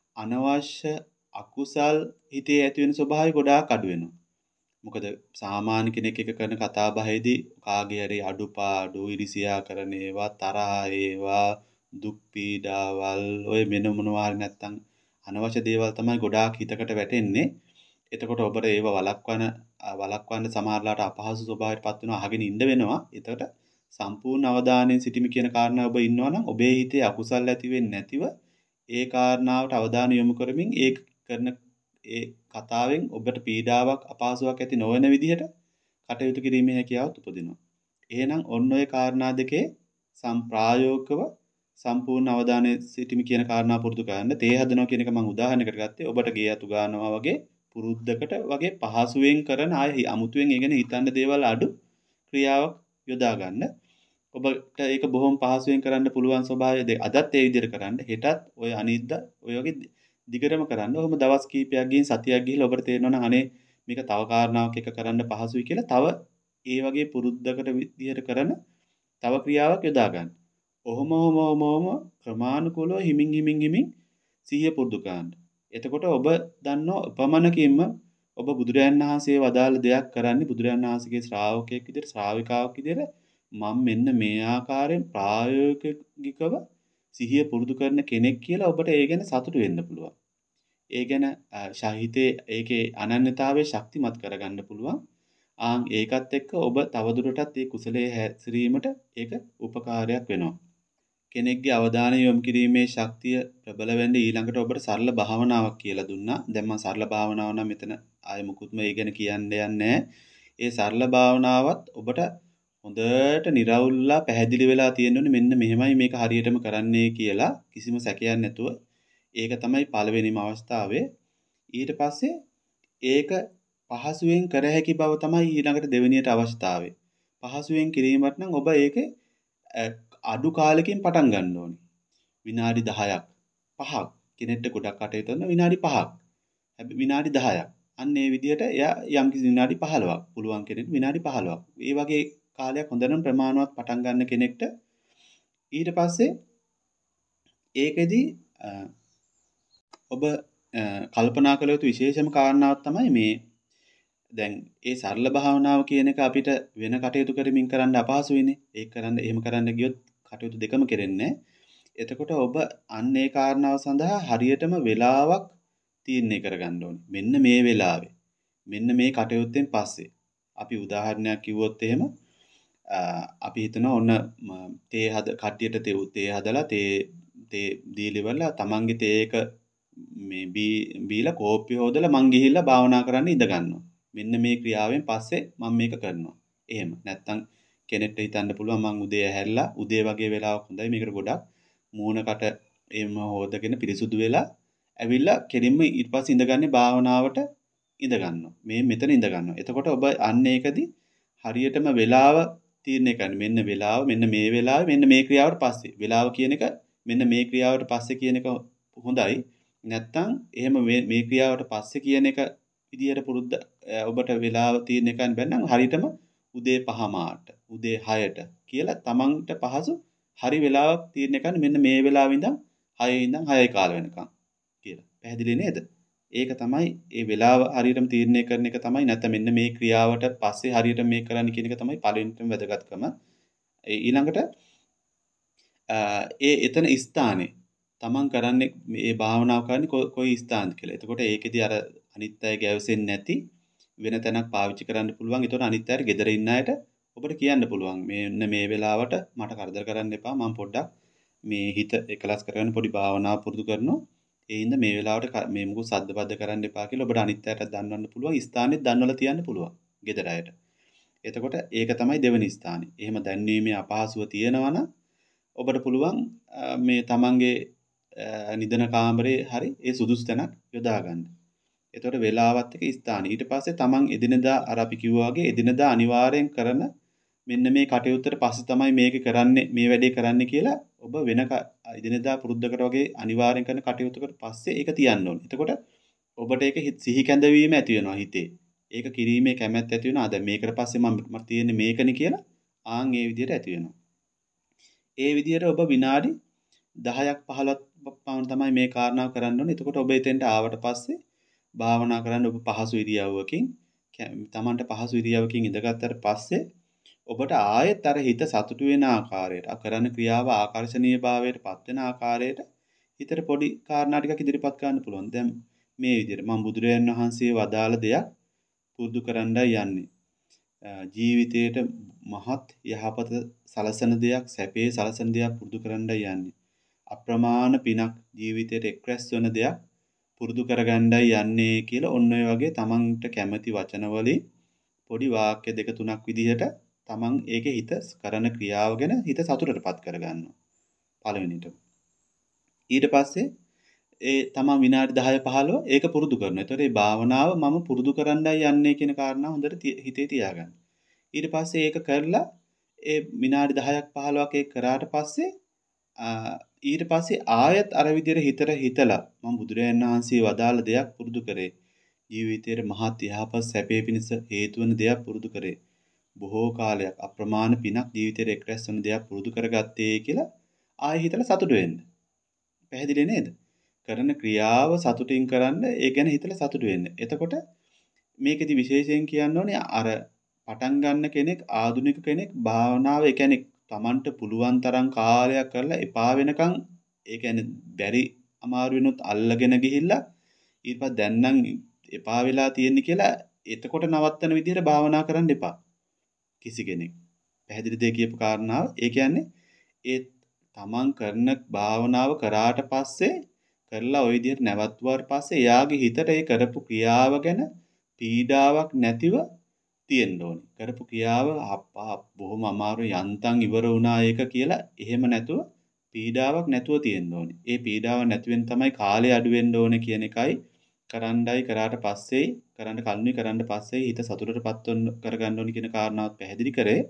අනවශ්‍ය අකුසල් හිතේ ඇති වෙන ස්වභාවය ගොඩාක් අඩු වෙනවා. මොකද සාමාන්‍ය කෙනෙක් එක්ක කරන කතා බහේදී කාගේ හරි අඩුපාඩු ඉරිසියා කරන ඒවා තරහ ඒවා දුක් පීඩාවල් ඔය මෙන්න මොනවා හරි නැත්තම් අනවශ්‍ය දේවල් තමයි ගොඩාක් හිතකට වැටෙන්නේ. එතකොට ඔබට ඒව වළක්වන වළක්වන්න සමහරලාට අපහසු ස්වභාවයට පත් වෙනවා අහගෙන ඉන්න වෙනවා. එතකොට සම්පූර්ණ අවධානයෙන් සිටීම කියන කාරණාව ඔබ ඉන්නවනම් ඔබේ හිතේ අකුසල් ඇති වෙන්නේ නැතිව ඒ කාරණාවට අවධානය යොමු කරමින් ඒ කරන ඒ කතාවෙන් ඔබට පීඩාවක් අපහසුාවක් ඇති නොවන විදිහට කටයුතු කිරීමේ හැකියාවත් උපදිනවා. එහෙනම් ඔන්න ඔය කාරණා දෙකේ සම්ප්‍රායෝගිකව සම්පූර්ණ අවධානයේ සිටීම කියන කාරණා පුරුදු කරන්න. තේ හදනවා කියන එක මම උදාහරණයකට ගත්තේ. ඔබට ගේ අතු ගන්නවා වගේ පුරුද්දකට වගේ පහසුවෙන් කරන ආයෙ අමුතුවෙන් ඒ ගැන හිතන්න දේවල් අඩු ක්‍රියාවක් යොදා ගන්න. ඔබට ඒක බොහොම පහසුවෙන් කරන්න පුළුවන් ස්වභාවය දෙක. අදත් ඒ විදිහට කරන්න. හෙටත් ඔය අනිද්දා ඔය වගේ දිගටම කරන්න. ඔහොම දවස් කීපයක් ගිහින් සතියක් ගිහිල්ලා ඔබට තේරෙනවා නම් අනේ මේක තව කාරණාවක් එක කරන්න පහසුයි කියලා තව ඒ වගේ පුරුද්දකට විදිහට කරන තව ක්‍රියාවක් යොදා ගන්න. ඔහොම ඔහොම ඔහොම ක්‍රමානුකූලව හිමින් හිමින් හිමින් සිහිය පුරුදු කරන්න. එතකොට ඔබ දන්නෝ උපමනකින්ම ඔබ බුදුරයන් වහන්සේ වදාළ දෙයක් කරන්නේ බුදුරයන් වහන්සේගේ ශ්‍රාවකයෙක් විදිහට ශ්‍රාවිකාවක් විදිහට මම මෙන්න මේ ආකාරයෙන් ප්‍රායෝගිකව සිහිය පුරුදු කරන කෙනෙක් කියලා ඔබට ඒ ගැන සතුටු වෙන්න පුළුවන්. ඒ ගැන ශාහිතේ ඒකේ අනන්‍යතාවය ශක්තිමත් කරගන්න පුළුවන්. ආන් ඒකත් එක්ක ඔබ තවදුරටත් මේ කුසලයේ හැසිරීමට ඒක උපකාරයක් වෙනවා. කෙනෙක්ගේ අවධානය යොමු කිරීමේ ශක්තිය ප්‍රබල වෙන්න ඊළඟට ඔබට සරල භාවනාවක් කියලා දුන්නා. දැන් මම සරල භාවනාව නම් මෙතන ආයෙ මුකුත්ම ඒ ගැන කියන්න යන්නේ ඒ සරල භාවනාවත් ඔබට හොඳට निराවුල්ලා පැහැදිලි වෙලා තියෙනුනේ මෙන්න මෙහෙමයි මේක හරියටම කරන්නේ කියලා කිසිම සැකයක් නැතුව. ඒක තමයි පළවෙනිම අවස්ථාවේ. ඊට පස්සේ ඒක පහසුවෙන් කර හැකි බව තමයි ඊළඟට දෙවෙනියට අවශ්‍යතාවය. පහසුවෙන් කිරීමට නම් ඔබ ඒකේ අඩු කාලෙකින් පටන් ගන්න ඕනේ. විනාඩි දහයක් පහක් කෙනෙක්ට ගොඩක් කටයුතු කරන විනාඩි පහක්. හැබැයි විනාඩි දහයක්. අන්න ඒ විදිහට එයා යම් කිසි විනාඩි පහළොවක් පුළුවන් කෙනෙක්ට විනාඩි පහළොවක්. ඒ වගේ කාලයක් හොඳනම් ප්‍රමාණවත් පටන් ගන්න කෙනෙක්ට ඊට පස්සේ ඒකෙදි ඔබ කල්පනා කළ යුතු විශේෂම කාරණාවක් තමයි මේ දැන් ඒ සරල භාවනාව කියන එක අපිට වෙන කටයුතු කරමින් කරන්න අපහසුයිනේ. ඒක කරන්න එහෙම කරන්න ගියොත් කටයුතු දෙකම කෙරෙන්නේ. එතකොට ඔබ අන්න ඒ කාරණාව සඳහා හරියටම වෙලාවක් තීරණය කරගන්න ඕනේ. මෙන්න මේ වෙලාවේ. මෙන්න මේ කටයුත්තෙන් පස්සේ. අපි උදාහරණයක් කිව්වොත් එහෙම අපි හිතනවා ඔන්න තේ හද කට්ටියට තේ හදලා තේ තේ දීලිවලා තමන්ගේ තේක මේ බීලා කෝප්පිය හොදලා මං ගිහිල්ලා භාවනා කරන්න ඉඳ ගන්නවා. මෙන්න මේ ක්‍රියාවෙන් පස්සේ මම මේක කරනවා. එහෙම නැත්තම් කෙනෙක්ට හිතන්න පුළුවන් මං උදේ ඇහැරලා උදේ වගේ වෙලාවක් හොඳයි මේකට ගොඩක් මූණකට එම හොදගෙන පිරිසුදු වෙලා ඇවිල්ලා කෙලින්ම ඊට පස්සේ ඉඳගන්නේ භාවනාවට ඉඳ ගන්නවා. මේ මෙතන ඉඳ ගන්නවා. එතකොට ඔබ අන්න ඒකදී හරියටම වෙලාව තීරණය කරන්න. මෙන්න වෙලාව මෙන්න මේ වෙලාවේ මෙන්න මේ ක්‍රියාවට පස්සේ. වෙලාව කියන එක මෙන්න මේ ක්‍රියාවට පස්සේ කියන එක හොඳයි. නැත්තම් එහෙම මේ ක්‍රියාවට පස්සේ කියන එක විදියට පුරුද්ද ඔබට වෙලාව තීරණය කරන්න බැන්නම් හරියටම උදේ පහ මාට උදේ හයට කියලා තමන්ට පහසු හරි වෙලාවක් තීරණය කරන්න මෙන්න මේ වෙලාවෙ ඉඳන් හයේ ඉඳන් හයයි කාල වෙනකම් කියලා. පැහැදිලි නේද? ඒක තමයි ඒ වෙලාව හරියටම තීරණය කරන එක තමයි නැත්නම් මෙන්න මේ ක්‍රියාවට පස්සේ හරියට මේක කරන්න කියන එක තමයි පළවෙනිම වැදගත්කම. ඒ ඊළඟට ඒ එතන ස්ථානේ තමන් කරන්නේ මේ භාවනාව කරන්නේ කොයි ස්ථානද කියලා. එතකොට ඒකෙදි අර අනිත් අය ගැවසෙන්නේ නැති වෙන තැනක් පාවිච්චි කරන්න පුළුවන්. ඒතකොට අනිත් අයට ගෙදර ඉන්න අයට ඔබට කියන්න පුළුවන්. මෙන්න මේ වෙලාවට මට කරදර කරන්න එපා. මම පොඩ්ඩක් මේ හිත එකලස් කරගෙන පොඩි භාවනාව පුරුදු කරනවා. ඒ හින්දා මේ වෙලාවට මේ මුකු සද්ද බද්ද කරන්න එපා කියලා ඔබට අනිත් අයට දන්වන්න පුළුවන්. ස්ථානෙත් දන්වලා තියන්න පුළුවන්. ගෙදර අයට. එතකොට ඒක තමයි දෙවෙනි ස්ථානේ. එහෙම දැන්වීමේ අපහසුව තියෙනවා නම් ඔබට පුළුවන් මේ තමන්ගේ නිදන කාමරේ හරි ඒ සුදුසු තැනක් යොදා ගන්න. එතකොට වෙලාවත් එක්ක ස්ථාන. ඊට පස්සේ තමන් එදිනදා අර අපි කිව්වා වගේ එදිනදා අනිවාර්යෙන් කරන මෙන්න මේ කටයුත්තට පස්සේ තමයි මේක කරන්නේ මේ වැඩේ කරන්නේ කියලා ඔබ වෙන එදිනදා පුරුද්දකට වගේ අනිවාර්යෙන් කරන කටයුත්තකට පස්සේ ඒක තියන්න ඕනේ. එතකොට ඔබට ඒක සිහි කැඳවීම ඇති වෙනවා හිතේ. ඒක කිරීමේ කැමැත්ත ඇති වෙනවා. දැන් මේකට පස්සේ මම මට තියෙන්නේ මේකනේ කියලා ආන් ඒ විදිහට ඇති වෙනවා. ඒ විදිහට ඔබ විනාඩි දහයක් පහළොවක් පමණ තමයි මේ කාරණාව කරන්න ඕනේ. එතකොට ඔබ එතෙන්ට ආවට පස්සේ භාවනා කරන්න ඔබ පහසු ඉරියව්වකින් තමන්ට පහසු ඉරියව්වකින් ඉඳගත්තට පස්සේ ඔබට ආයෙත් අර හිත සතුටු වෙන ආකාරයට කරන ක්‍රියාව ආකර්ෂණීය භාවයට පත් වෙන ආකාරයට හිතට පොඩි කාරණා ටිකක් ඉදිරිපත් කරන්න පුළුවන්. දැන් මේ විදිහට මම බුදුරජාණන් වහන්සේ වදාළ දෙයක් පුරුදු කරන්නයි යන්නේ. ජීවිතයට මහත් යහපත සලසන දෙයක් සැපේ සලසන දෙයක් පුරුදු කරන්නයි යන්නේ. අප්‍රමාණ පිනක් ජීවිතයට එක්රැස් වෙන දෙයක් පුරුදු කරගන්නයි යන්නේ කියලා ඔන්න ඔය වගේ තමන්ට කැමති වචන වලින් පොඩි වාක්‍ය දෙක තුනක් විදිහට තමන් ඒකේ හිත කරන ක්‍රියාව ගැන හිත සතුටටපත් කරගන්නවා. පළවෙනිට. ඊට පස්සේ ඒ තමන් විනාඩි දහය පහළොව ඒක පුරුදු කරනවා. ඒතකොට මේ භාවනාව මම පුරුදු කරන්නයි යන්නේ කියන කාරණාව හොඳට හිතේ තියාගන්න. ඊට පස්සේ ඒක කරලා ඒ විනාඩි දහයක් පහළොවක් ඒක කරාට පස්සේ ඊට පස්සේ ආයත් අර විදිහට හිතට හිතලා මම බුදුරජාණන් වහන්සේ වදාළ දෙයක් පුරුදු කරේ. ජීවිතයේ මහත් යහපත් සැපේ පිණිස හේතු වන දෙයක් පුරුදු කරේ. බොහෝ කාලයක් අප්‍රමාණ පිනක් ජීවිතයට එක්රැස් වෙන දෙයක් පුරුදු කරගත්තේ කියලා ආයෙ හිතලා සතුටු වෙන්න. පැහැදිලි නේද? කරන ක්‍රියාව සතුටින් කරන්න ඒ ගැන හිතලා සතුටු වෙන්න. එතකොට මේකෙදි විශේෂයෙන් කියන්න ඕනේ අර පටන් ගන්න කෙනෙක් ආධුනික කෙනෙක් භාවනාව ඒ කියන්නේ Tamanට පුළුවන් තරම් කාලයක් කරලා එපා වෙනකන් ඒ කියන්නේ බැරි අමාරු වෙනොත් අල්ලගෙන ගිහිල්ලා ඊට පස්සේ දැන් නම් එපා වෙලා තියෙන්නේ කියලා එතකොට නවත්තන විදිහට භාවනා කරන්න එපා. කිසි කෙනෙක්. පැහැදිලි දෙයක් කියපු කාරණාව. ඒ කියන්නේ ඒ තමන් කරන භාවනාව කරාට පස්සේ කරලා ওই විදිහට නැවතුවාට පස්සේ එයාගේ හිතට ඒ කරපු ක්‍රියාව ගැන පීඩාවක් නැතිව තියෙන්න ඕනේ. කරපු ක්‍රියාව අප්පා බොහොම අමාරු යන්තම් ඉවර වුණා ඒක කියලා එහෙම නැතුව පීඩාවක් නැතුව තියෙන්න ඕනේ. ඒ පීඩාව නැති වෙන තමයි කාලය අඩු වෙන්න ඕනේ කියන එකයි කරන්නයි කරාට පස්සේ කරන්න කල්ුණි කරන්න පස්සේ හිත සතුටටපත් කරගන්න ඕනේ කියන කාරණාවත් පැහැදිලි කරේ.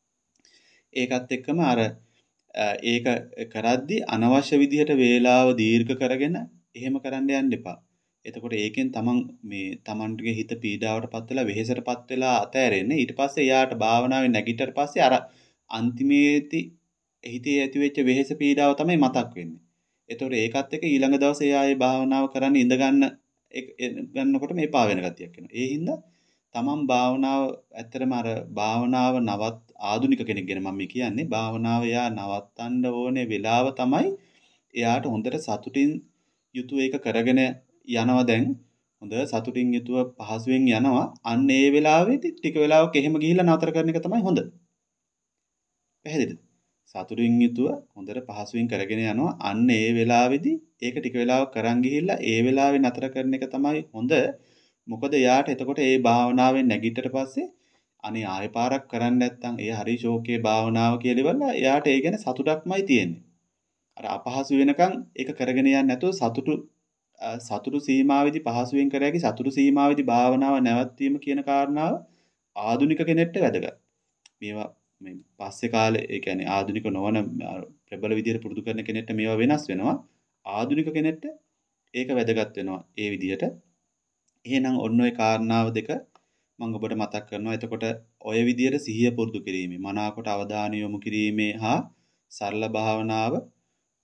ඒකත් එක්කම අර ඒක කරද්දී අනවශ්‍ය විදිහට වේලාව දීර්ඝ කරගෙන එහෙම කරන්න යන්න එපා. එතකොට ඒකෙන් තමන් මේ තමන්ගේ හිත පීඩාවටපත් වෙලා වෙහෙසටපත් වෙලා අතෑරෙන්නේ. ඊට පස්සේ එයාට භාවනාවේ නැගිටතර පස්සේ අර අන්තිමේදී හිතේ ඇතිවෙච්ච වෙහෙස පීඩාව තමයි මතක් වෙන්නේ. එතකොට ඒකත් එක්ක ඊළඟ දවසේ ආයේ භාවනාව කරන්න ඉඳ ගන්න ගන්නකොට මේ පා වෙන ගතියක් එනවා. ඒ හින්දා තමන් භාවනාව ඇත්තටම අර භාවනාව නවත් ආධුනික කෙනෙක් ගැන මම කියන්නේ භාවනාව එයා නවත්තන්න ඕනේ වෙලාව තමයි එයාට හොඳට සතුටින් යුතුව ඒක කරගෙන යනවා දැන් හොඳ සතුටින් යුතුව පහසුවෙන් යනවා අන්න ඒ වෙලාවේදී ටික වෙලාවක් එහෙම ගිහිල්ලා නතර කරන එක තමයි හොඳ. පැහැදිලිද? සතුටින් යුතුව හොඳට පහසුවෙන් කරගෙන යනවා අන්න ඒ වෙලාවේදී ඒක ටික වෙලාවක් කරන් ගිහිල්ලා ඒ වෙලාවේ නතර කරන එක තමයි හොඳ. මොකද එයාට එතකොට ඒ භාවනාවෙන් නැගිටට පස්සේ අනේ ආයෙ පාරක් කරන්න නැත්නම් ඒ හරි ෂෝකේ භාවනාව කියලා ඉවරලා එයාට ඒ ගැන සතුටක්මයි තියෙන්නේ. අර අපහසු වෙනකන් ඒක කරගෙන යන්නේ නැතුව සතුටු සතුටු සීමාවෙදි පහසුවෙන් කර හැකි සතුටු සීමාවෙදි භාවනාව නැවැත්වීම කියන කාරණාව ආධුනික කෙනෙක්ට වැදගත්. මේවා මේ පස්සේ කාලේ ඒ කියන්නේ ආධුනික නොවන ප්‍රබල විදියට පුරුදු කරන කෙනෙක්ට මේවා වෙනස් වෙනවා. ආධුනික කෙනෙක්ට ඒක වැදගත් වෙනවා ඒ විදියට. එහෙනම් ඔන්න ඔය කාරණාව දෙක මම ඔබට මතක් කරනවා. එතකොට ඔය විදියට සිහිය පුරුදු කිරීමේ මනාකොට අවධානය යොමු කිරීමේ හා සරල භාවනාව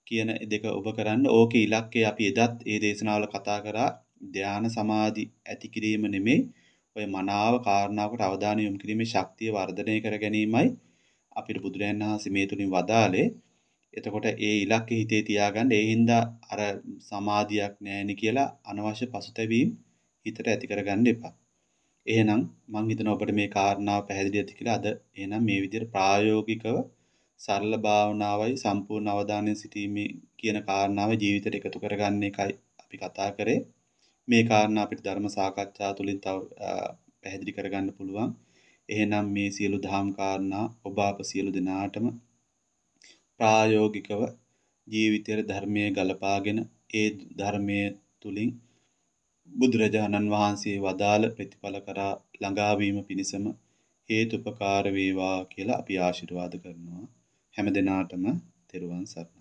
කියන දෙක ඔබ කරන්න. ඕකේ ඉලක්කය අපි එදත් ඒ දේශනාවල කතා කරා ධානා සමාධි ඇති කිරීම නෙමෙයි. ඔය මනාව කාරණාවකට අවධානය යොමු කිරීමේ ශක්තිය වර්ධනය කර ගැනීමයි අපිට බුදුරජාණන් වහන්සේ මේ තුලින් වදාළේ. එතකොට ඒ ඉලක්කය හිතේ තියාගන්න. ඒ හින්දා අර සමාධියක් නැහෙනි කියලා අනවශ්‍ය පසුතැවීම් හිතට ඇති කරගන්න එපා. එහෙනම් මම හිතනවා ඔබට මේ කාරණාව පැහැදිලි ඇති කියලා. අද එහෙනම් මේ විදිහට ප්‍රායෝගිකව සරල භාවනාවයි සම්පූර්ණ අවධානයෙන් සිටීමේ කියන කාරණාව ජීවිතයට එකතු කරගන්න එකයි අපි කතා කරේ. මේ කාරණා අපිට ධර්ම සාකච්ඡා තුළින් තව පැහැදිලි කරගන්න පුළුවන්. එහෙනම් මේ සියලු දහම් කාරණා ඔබ අප සියලු දෙනාටම ප්‍රායෝගිකව ජීවිතයේ ධර්මයේ ගලපාගෙන ඒ ධර්මයේ තුලින් බුදුරජාණන් වහන්සේ වදාළ ප්‍රතිඵල කරා ළඟා වීම පිණිසම හේතුපකාර වේවා කියලා අපි ආශිර්වාද කරනවා. හැම දිනාටම තෙරුවන් සරණයි.